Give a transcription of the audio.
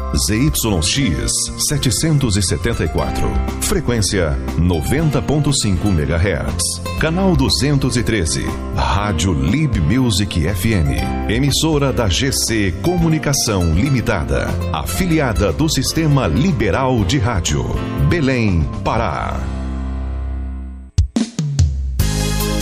ZYX 774. Frequência 90.5 MHz. Canal 213. Rádio Lib Music FM. Emissora da GC Comunicação Limitada. Afiliada do Sistema Liberal de Rádio. Belém, Pará.